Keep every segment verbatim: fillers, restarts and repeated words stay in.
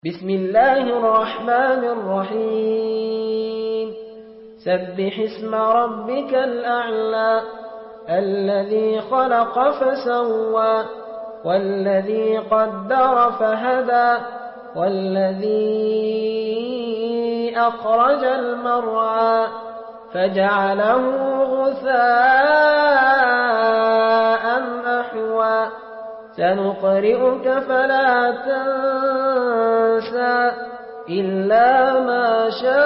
بسم الله الرحمن الرحيم سبح اسم ربك الأعلى الذي خلق فسوى والذي قدر فهدى والذي أخرج المرعى فجعله غثاء أحوى سنقرئك فلا تنسى إلا ما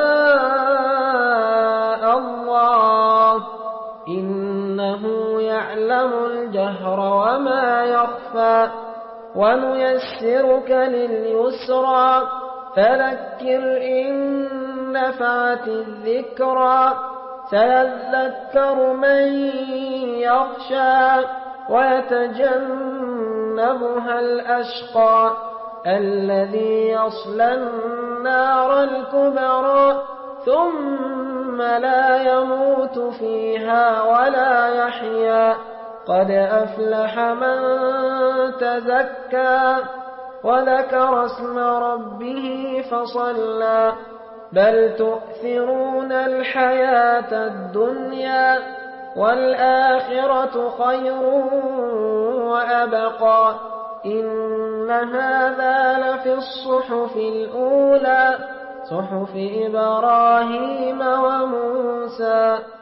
شاء الله إنه يعلم الجهر وما يخفى ونيسرك لليسرى فذكر إن نفعت الذكرى سيذكر من يخشى ويتجنبها الأشقى الذي يصلى النار الكبرى ثم لا يموت فيها ولا يحيا قد أفلح من تزكى وذكر اسم ربه فصلى بل تؤثرون الحياة الدنيا والآخرة خير وأبقى إن هذا لفي الصحف الأولى صحف إبراهيم وموسى.